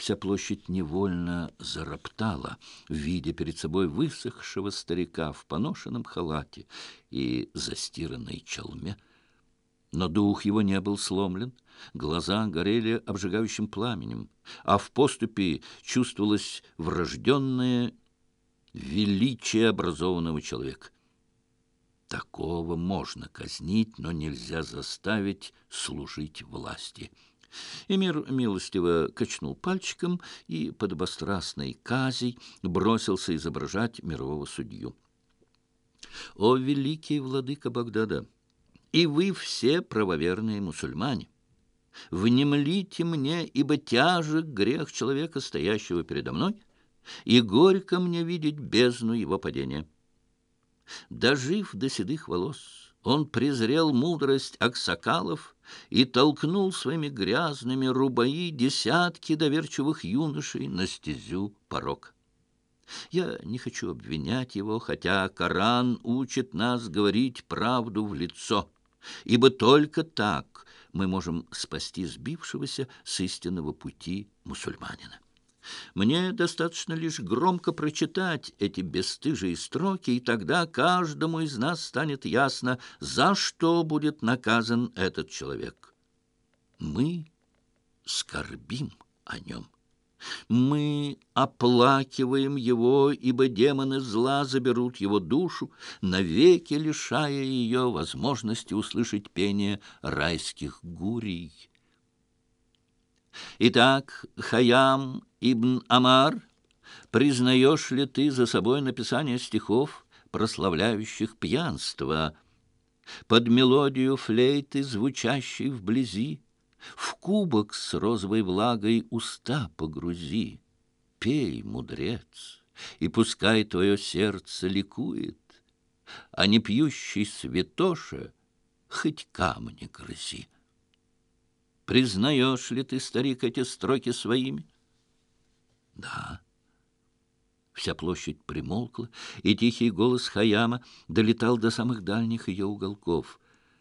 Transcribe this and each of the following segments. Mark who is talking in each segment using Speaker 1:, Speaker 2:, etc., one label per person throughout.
Speaker 1: Вся площадь невольно зароптала, видя перед собой высохшего старика в поношенном халате и застиранной чалме. Но дух его не был сломлен, глаза горели обжигающим пламенем, а в поступе чувствовалось врожденное величие образованного человека. Такого можно казнить, но нельзя заставить служить власти. Эмир милостиво качнул пальчиком и подобострастной казей бросился изображать мирового судью. «О, великий владыка Багдада! И вы все правоверные мусульмане! Внемлите мне, ибо тяжек грех человека, стоящего передо мной, и горько мне видеть бездну его падения. Дожив до седых волос, он презрел мудрость аксакалов и толкнул своими грязными рубаи десятки доверчивых юношей на стезю порока. Я не хочу обвинять его, хотя Коран учит нас говорить правду в лицо, ибо только так мы можем спасти сбившегося с истинного пути мусульманина. Мне достаточно лишь громко прочитать эти бесстыжие строки, и тогда каждому из нас станет ясно, за что будет наказан этот человек. Мы скорбим о нем. Мы оплакиваем его, ибо демоны зла заберут его душу, навеки лишая ее возможности услышать пение райских гурий. Итак, Хайям ибн Амар, признаешь ли ты за собой написание стихов, прославляющих пьянство, под мелодию флейты, звучащей вблизи, в кубок с розовой влагой уста погрузи? Пей, мудрец, и пускай твое сердце ликует, а не пьющий святоша хоть камни грызи. Признаешь ли ты, старик, эти строки своими? Да. Вся площадь примолкла, и тихий голос Хайяма долетал до самых дальних ее уголков.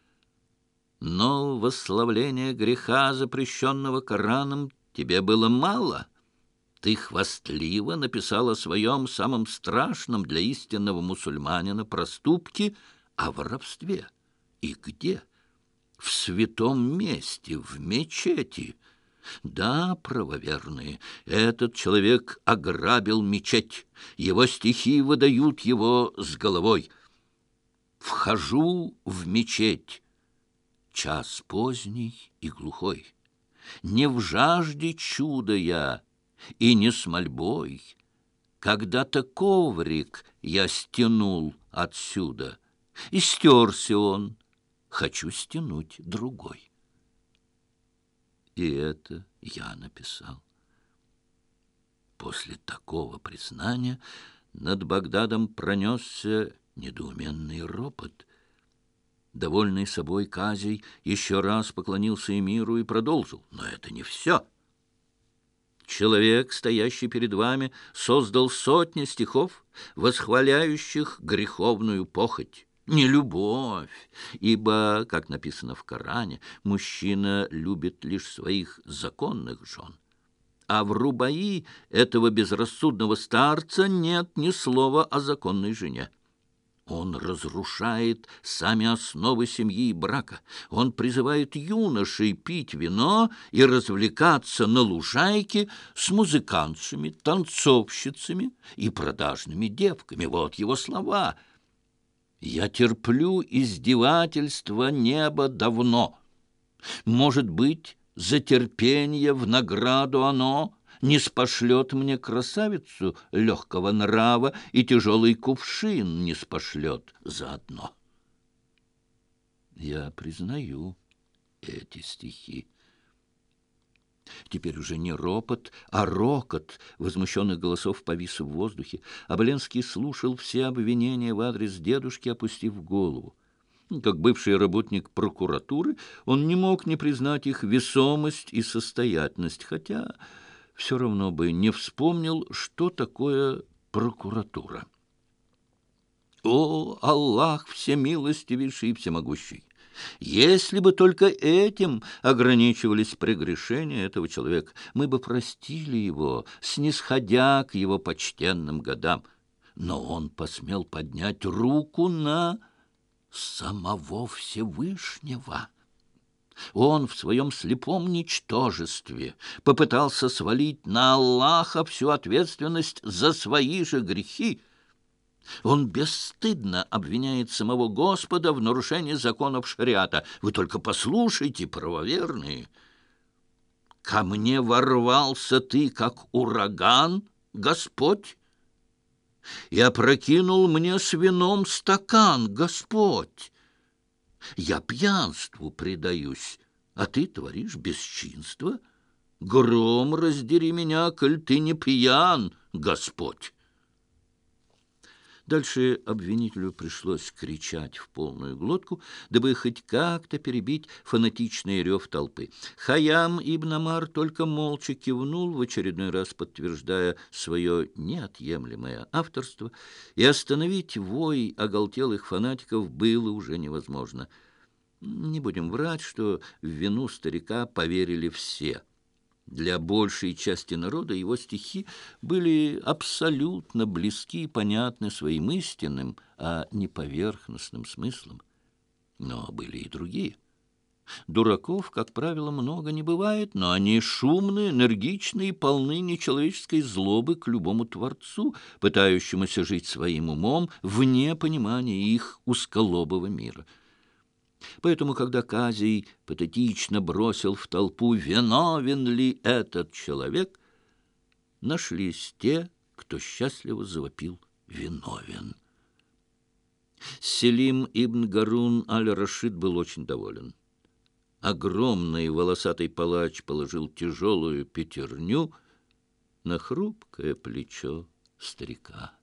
Speaker 1: Но восславления греха, запрещенного Кораном, тебе было мало. Ты хвастливо написал о своем самом страшном для истинного мусульманина проступке, о воровстве. И где? В святом месте, в мечети. Да, правоверные, этот человек ограбил мечеть. Его стихи выдают его с головой. Вхожу в мечеть. Час поздний и глухой. Не в жажде чуда я, и не с мольбой. Когда-то коврик я стянул отсюда, и стерся он. Хочу стянуть другой. И это я написал. После такого признания над Багдадом пронесся недоуменный ропот. Довольный собой Казий еще раз поклонился эмиру и продолжил. Но это не все. Человек, стоящий перед вами, создал сотни стихов, восхваляющих греховную похоть. Не любовь, ибо, как написано в Коране, мужчина любит лишь своих законных жен. А в рубаи этого безрассудного старца нет ни слова о законной жене. Он разрушает сами основы семьи и брака. Он призывает юношей пить вино и развлекаться на лужайке с музыкантшами, танцовщицами и продажными девками. Вот его слова. «Я терплю издевательства неба давно. Может быть, за терпенье в награду оно не спошлет мне красавицу легкого нрава и тяжелый кувшин не спошлет заодно». Я признаю эти стихи. Теперь уже не ропот, а рокот возмущенных голосов повис в воздухе. Оболенский слушал все обвинения в адрес дедушки, опустив голову. Как бывший работник прокуратуры, он не мог не признать их весомость и состоятельность, хотя все равно бы не вспомнил, что такое прокуратура. «О, Аллах всемилостивейший и всемогущий! Если бы только этим ограничивались прегрешения этого человека, мы бы простили его, снисходя к его почтенным годам. Но он посмел поднять руку на самого Всевышнего. Он в своем слепом ничтожестве попытался свалить на Аллаха всю ответственность за свои же грехи. Он бесстыдно обвиняет самого Господа в нарушении законов шариата. Вы только послушайте, правоверные. Ко мне ворвался ты, как ураган, Господь, и опрокинул мне с вином стакан, Господь. Я пьянству предаюсь, а ты творишь бесчинство. Гром раздери меня, коль ты не пьян, Господь. Дальше обвинителю пришлось кричать в полную глотку, дабы хоть как-то перебить фанатичный рев толпы. Хайям ибн Амар только молча кивнул, в очередной раз подтверждая свое неотъемлемое авторство, и остановить вой оголтелых фанатиков было уже невозможно. Не будем врать, что в вину старика поверили все. Для большей части народа его стихи были абсолютно близки и понятны своим истинным, а не поверхностным смыслом. Но были и другие. Дураков, как правило, много не бывает, но они шумные, энергичные и полны нечеловеческой злобы к любому творцу, пытающемуся жить своим умом вне понимания их узколобого мира. Поэтому, когда Казий патетично бросил в толпу «Виновен ли этот человек?», нашлись те, кто счастливо завопил «Виновен». Селим ибн Гарун аль-Рашид был очень доволен. Огромный волосатый палач положил тяжелую пятерню на хрупкое плечо старика.